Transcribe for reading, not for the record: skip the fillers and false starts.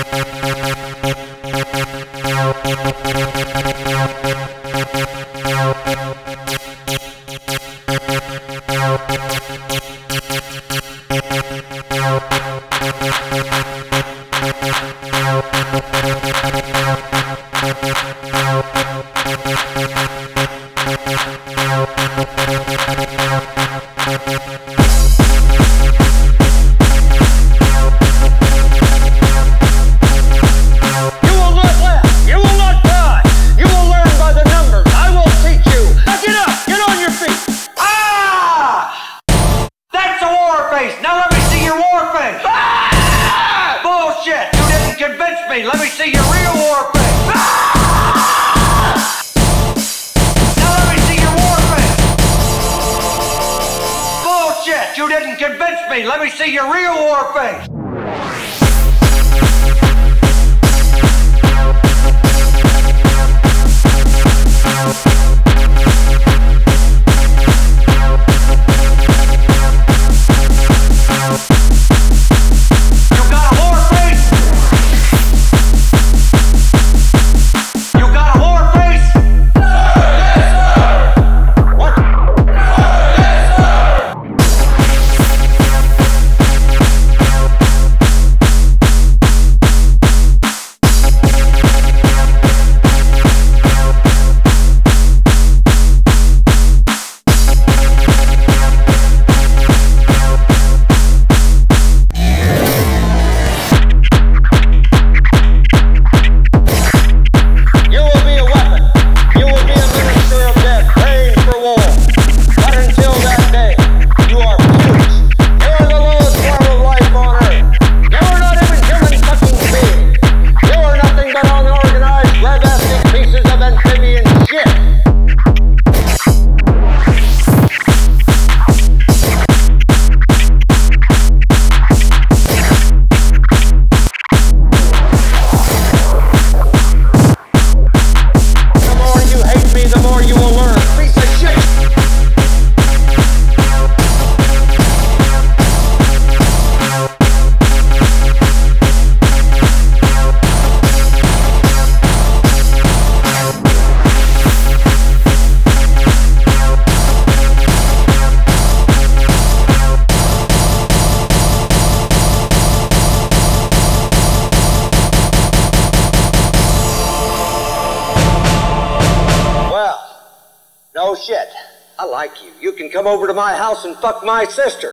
Let me see your real war face. Now let me see your war face. Bullshit, you didn't convince me. Let me see your real war face. No shit. I like you. You can come over to my house and fuck my sister.